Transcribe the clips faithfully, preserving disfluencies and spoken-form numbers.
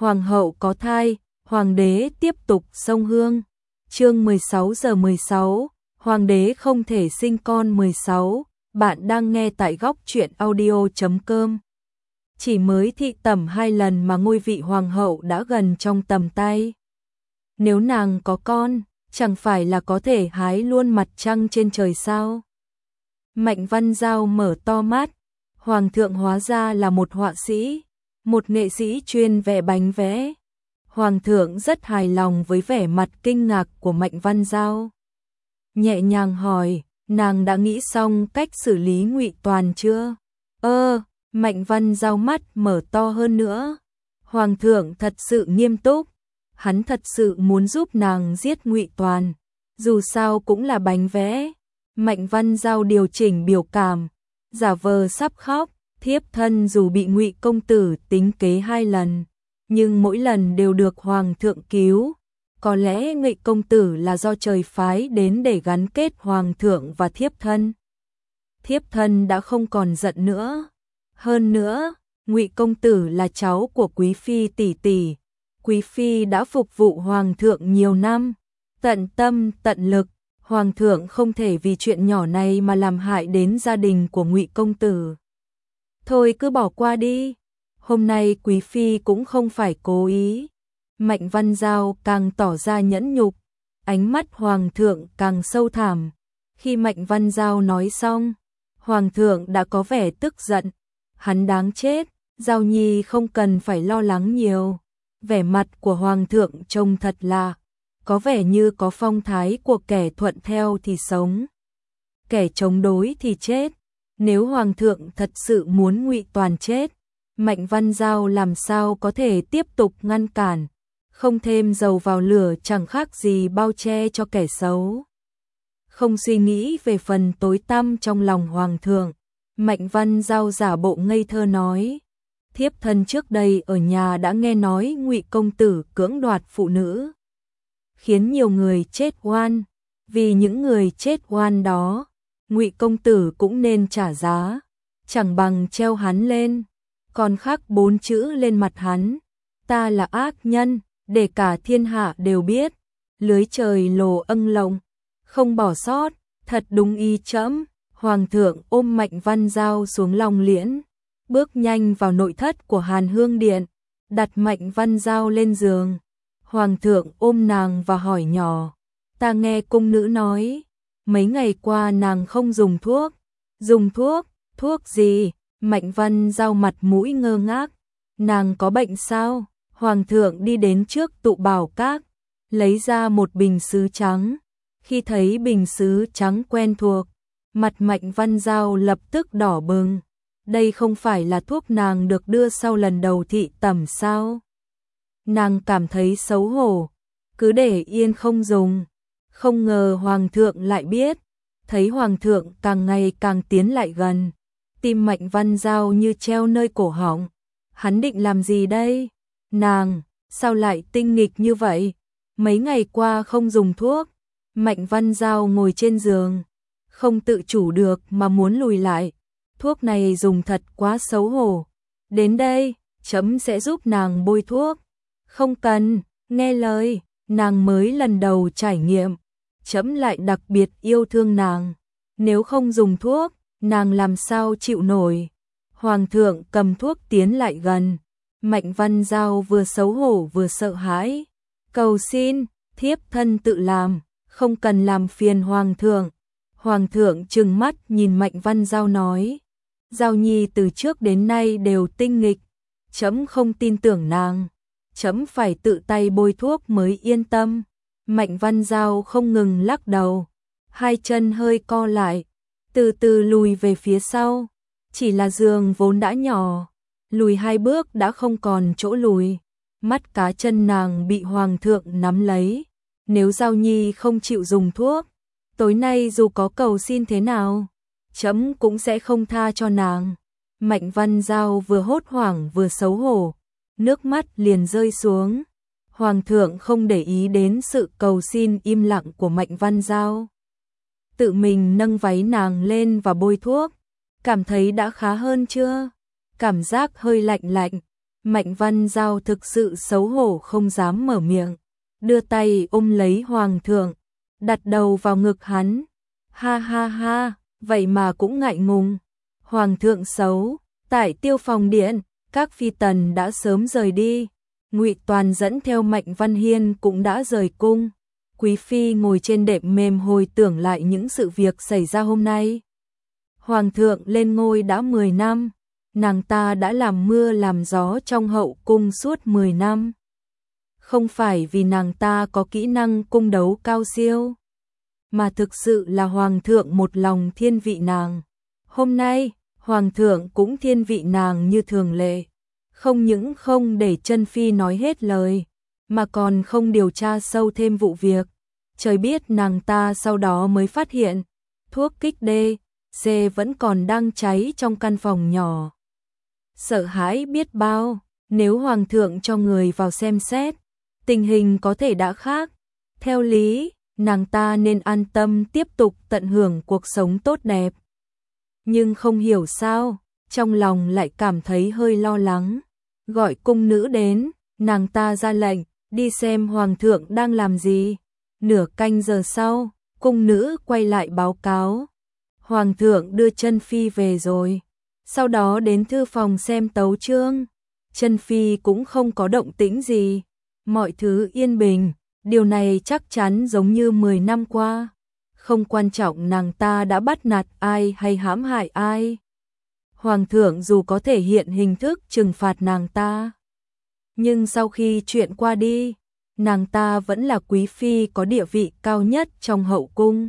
Hoàng hậu có thai, hoàng đế tiếp tục sông hương. Chương mười sáu giờ mười sáu, hoàng đế không thể sinh con mười sáu, bạn đang nghe tại góc truyện audio chấm com. Chỉ mới thị tẩm hai lần mà ngôi vị hoàng hậu đã gần trong tầm tay. Nếu nàng có con, chẳng phải là có thể hái luôn mặt trăng trên trời sao? Mạnh Văn Giao mở to mắt, hoàng thượng hóa ra là một họa sĩ, một nghệ sĩ chuyên vẽ bánh vẽ. Hoàng thượng rất hài lòng với vẻ mặt kinh ngạc của Mạnh Văn Giao. Nhẹ nhàng hỏi, nàng đã nghĩ xong cách xử lý Ngụy Toàn chưa? Ơ, Mạnh Văn Giao mắt mở to hơn nữa. Hoàng thượng thật sự nghiêm túc, hắn thật sự muốn giúp nàng giết Ngụy Toàn, dù sao cũng là bánh vẽ. Mạnh Văn Giao điều chỉnh biểu cảm, giả vờ sắp khóc, thiếp thân dù bị Ngụy công tử tính kế hai lần, nhưng mỗi lần đều được hoàng thượng cứu. Có lẽ Ngụy công tử là do trời phái đến để gắn kết hoàng thượng và thiếp thân. Thiếp thân đã không còn giận nữa. Hơn nữa, Ngụy công tử là cháu của quý phi tỷ tỷ. Quý phi đã phục vụ hoàng thượng nhiều năm, tận tâm tận lực. Hoàng thượng không thể vì chuyện nhỏ này mà làm hại đến gia đình của Ngụy công tử. Thôi cứ bỏ qua đi. Hôm nay quý phi cũng không phải cố ý. Mạnh Văn Giao càng tỏ ra nhẫn nhục, ánh mắt hoàng thượng càng sâu thẳm. Khi Mạnh Văn Giao nói xong, hoàng thượng đã có vẻ tức giận. Hắn đáng chết, Giao Nhi không cần phải lo lắng nhiều. Vẻ mặt của hoàng thượng trông thật lạ, có vẻ như có phong thái của kẻ thuận theo thì sống, kẻ chống đối thì chết. Nếu hoàng thượng thật sự muốn Ngụy Toàn chết, Mạnh Văn Giao làm sao có thể tiếp tục ngăn cản, không thêm dầu vào lửa chẳng khác gì bao che cho kẻ xấu. Không suy nghĩ về phần tối tăm trong lòng hoàng thượng, Mạnh Văn Giao giả bộ ngây thơ nói, thiếp thân trước đây ở nhà đã nghe nói Ngụy công tử cưỡng đoạt phụ nữ, khiến nhiều người chết oan. Vì những người chết oan đó, Ngụy công tử cũng nên trả giá, chẳng bằng treo hắn lên, còn khắc bốn chữ lên mặt hắn, ta là ác nhân, để cả thiên hạ đều biết. Lưới trời lồ âng lộng, không bỏ sót, thật đúng y trẫm. Hoàng thượng ôm Mạnh Văn Giao xuống long liễn, bước nhanh vào nội thất của Hàn Hương Điện, đặt Mạnh Văn Giao lên giường. Hoàng thượng ôm nàng và hỏi nhỏ, ta nghe cung nữ nói, mấy ngày qua nàng không dùng thuốc. Dùng thuốc? Thuốc gì? Mạnh Văn Giao mặt mũi ngơ ngác. Nàng có bệnh sao? Hoàng thượng đi đến trước tụ bảo các, lấy ra một bình sứ trắng. Khi thấy bình sứ trắng quen thuộc, mặt Mạnh Văn Giao lập tức đỏ bừng. Đây không phải là thuốc nàng được đưa sau lần đầu thị tẩm sao? Nàng cảm thấy xấu hổ, cứ để yên không dùng. Không ngờ hoàng thượng lại biết. Thấy hoàng thượng càng ngày càng tiến lại gần, tim Mạnh Văn Giao như treo nơi cổ họng. Hắn định làm gì đây? Nàng, sao lại tinh nghịch như vậy? Mấy ngày qua không dùng thuốc. Mạnh Văn Giao ngồi trên giường, không tự chủ được mà muốn lùi lại. Thuốc này dùng thật quá xấu hổ. Đến đây, chấm sẽ giúp nàng bôi thuốc. Không cần, nghe lời, nàng mới lần đầu trải nghiệm. Chấm lại đặc biệt yêu thương nàng. Nếu không dùng thuốc, nàng làm sao chịu nổi. Hoàng thượng cầm thuốc tiến lại gần. Mạnh Văn Giao vừa xấu hổ vừa sợ hãi. Cầu xin, thiếp thân tự làm, không cần làm phiền hoàng thượng. Hoàng thượng trừng mắt nhìn Mạnh Văn Giao nói, Giao Nhi từ trước đến nay đều tinh nghịch, chấm không tin tưởng nàng, chấm phải tự tay bôi thuốc mới yên tâm. Mạnh Văn Giao không ngừng lắc đầu, hai chân hơi co lại, từ từ lùi về phía sau. Chỉ là giường vốn đã nhỏ, lùi hai bước đã không còn chỗ lùi. Mắt cá chân nàng bị hoàng thượng nắm lấy. Nếu Giao Nhi không chịu dùng thuốc, tối nay dù có cầu xin thế nào, chấm cũng sẽ không tha cho nàng. Mạnh Văn Giao vừa hốt hoảng vừa xấu hổ, nước mắt liền rơi xuống. Hoàng thượng không để ý đến sự cầu xin im lặng của Mạnh Văn Giao, tự mình nâng váy nàng lên và bôi thuốc. Cảm thấy đã khá hơn chưa? Cảm giác hơi lạnh lạnh. Mạnh Văn Giao thực sự xấu hổ không dám mở miệng, đưa tay ôm lấy hoàng thượng, đặt đầu vào ngực hắn. Ha ha ha, vậy mà cũng ngại ngùng. Hoàng thượng xấu, tại Tiêu Phòng điện, các phi tần đã sớm rời đi. Ngụy Toàn dẫn theo Mạnh Văn Hiên cũng đã rời cung. Quý phi ngồi trên đệm mềm hồi tưởng lại những sự việc xảy ra hôm nay. Hoàng thượng lên ngôi đã mười năm, nàng ta đã làm mưa làm gió trong hậu cung suốt mười năm. Không phải vì nàng ta có kỹ năng cung đấu cao siêu, mà thực sự là hoàng thượng một lòng thiên vị nàng. Hôm nay, hoàng thượng cũng thiên vị nàng như thường lệ, không những không để chân phi nói hết lời, mà còn không điều tra sâu thêm vụ việc. Trời biết nàng ta sau đó mới phát hiện, thuốc kích đê, C vẫn còn đang cháy trong căn phòng nhỏ. Sợ hãi biết bao, nếu hoàng thượng cho người vào xem xét, tình hình có thể đã khác. Theo lý, nàng ta nên an tâm tiếp tục tận hưởng cuộc sống tốt đẹp. Nhưng không hiểu sao, trong lòng lại cảm thấy hơi lo lắng. Gọi cung nữ đến, nàng ta ra lệnh, đi xem hoàng thượng đang làm gì. Nửa canh giờ sau, cung nữ quay lại báo cáo. Hoàng thượng đưa chân phi về rồi. Sau đó đến thư phòng xem tấu chương. Chân phi cũng không có động tĩnh gì. Mọi thứ yên bình, điều này chắc chắn giống như mười năm qua. Không quan trọng nàng ta đã bắt nạt ai hay hãm hại ai. Hoàng thượng dù có thể hiện hình thức trừng phạt nàng ta, nhưng sau khi chuyện qua đi, nàng ta vẫn là quý phi có địa vị cao nhất trong hậu cung.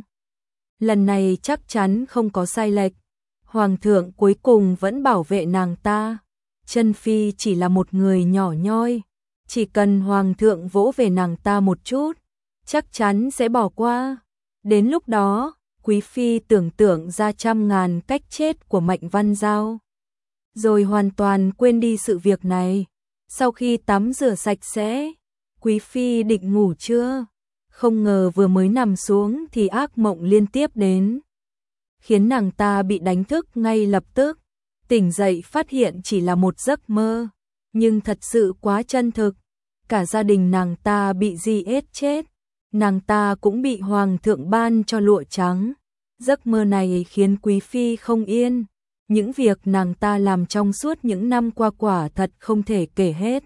Lần này chắc chắn không có sai lệch. Hoàng thượng cuối cùng vẫn bảo vệ nàng ta. Chân phi chỉ là một người nhỏ nhoi, chỉ cần hoàng thượng vỗ về nàng ta một chút, chắc chắn sẽ bỏ qua. Đến lúc đó, quý phi tưởng tượng ra trăm ngàn cách chết của Mạnh Văn Giao, rồi hoàn toàn quên đi sự việc này. Sau khi tắm rửa sạch sẽ, quý phi định ngủ trưa, không ngờ vừa mới nằm xuống thì ác mộng liên tiếp đến, khiến nàng ta bị đánh thức ngay lập tức. Tỉnh dậy phát hiện chỉ là một giấc mơ, nhưng thật sự quá chân thực. Cả gia đình nàng ta bị di ết chết, nàng ta cũng bị hoàng thượng ban cho lụa trắng. Giấc mơ này khiến quý phi không yên. Những việc nàng ta làm trong suốt những năm qua quả thật không thể kể hết.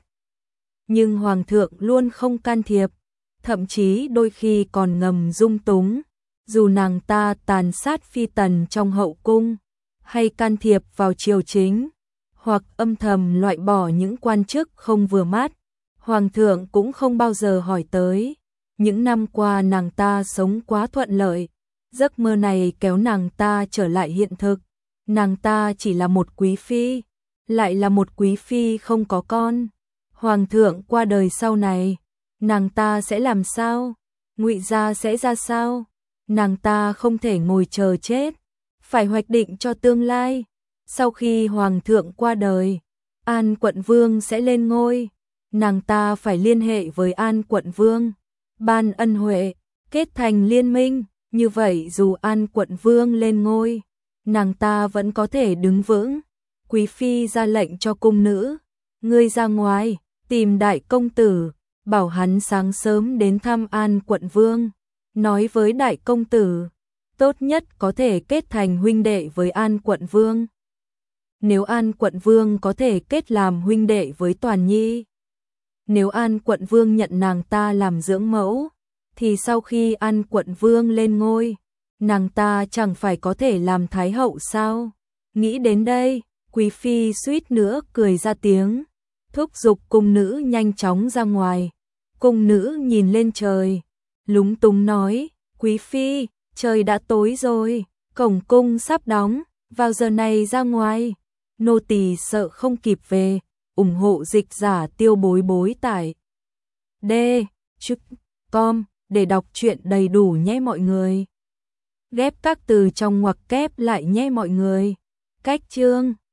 Nhưng hoàng thượng luôn không can thiệp, thậm chí đôi khi còn ngầm dung túng. Dù nàng ta tàn sát phi tần trong hậu cung, hay can thiệp vào triều chính, hoặc âm thầm loại bỏ những quan chức không vừa mắt, hoàng thượng cũng không bao giờ hỏi tới. Những năm qua nàng ta sống quá thuận lợi, giấc mơ này kéo nàng ta trở lại hiện thực. Nàng ta chỉ là một quý phi, lại là một quý phi không có con. Hoàng thượng qua đời sau này, nàng ta sẽ làm sao? Ngụy gia sẽ ra sao? Nàng ta không thể ngồi chờ chết, phải hoạch định cho tương lai. Sau khi hoàng thượng qua đời, An quận vương sẽ lên ngôi, nàng ta phải liên hệ với An quận vương, ban ân huệ, kết thành liên minh. Như vậy dù An quận vương lên ngôi, nàng ta vẫn có thể đứng vững. Quý phi ra lệnh cho cung nữ, ngươi ra ngoài, tìm đại công tử, bảo hắn sáng sớm đến thăm An quận vương. Nói với đại công tử, tốt nhất có thể kết thành huynh đệ với An quận vương. Nếu An quận vương có thể kết làm huynh đệ với Toàn Nhi, nếu An quận vương nhận nàng ta làm dưỡng mẫu, thì sau khi An quận vương lên ngôi, nàng ta chẳng phải có thể làm thái hậu sao? Nghĩ đến đây, quý phi suýt nữa cười ra tiếng, thúc giục cung nữ nhanh chóng ra ngoài. Cung nữ nhìn lên trời, lúng túng nói, quý phi, trời đã tối rồi, cổng cung sắp đóng, vào giờ này ra ngoài, nô tỳ sợ không kịp về. Ủng hộ dịch giả Tiêu Bối Bối tải D chấm com để đọc truyện đầy đủ nhé mọi người. Ghép các từ trong ngoặc kép lại nhé mọi người. Cách chương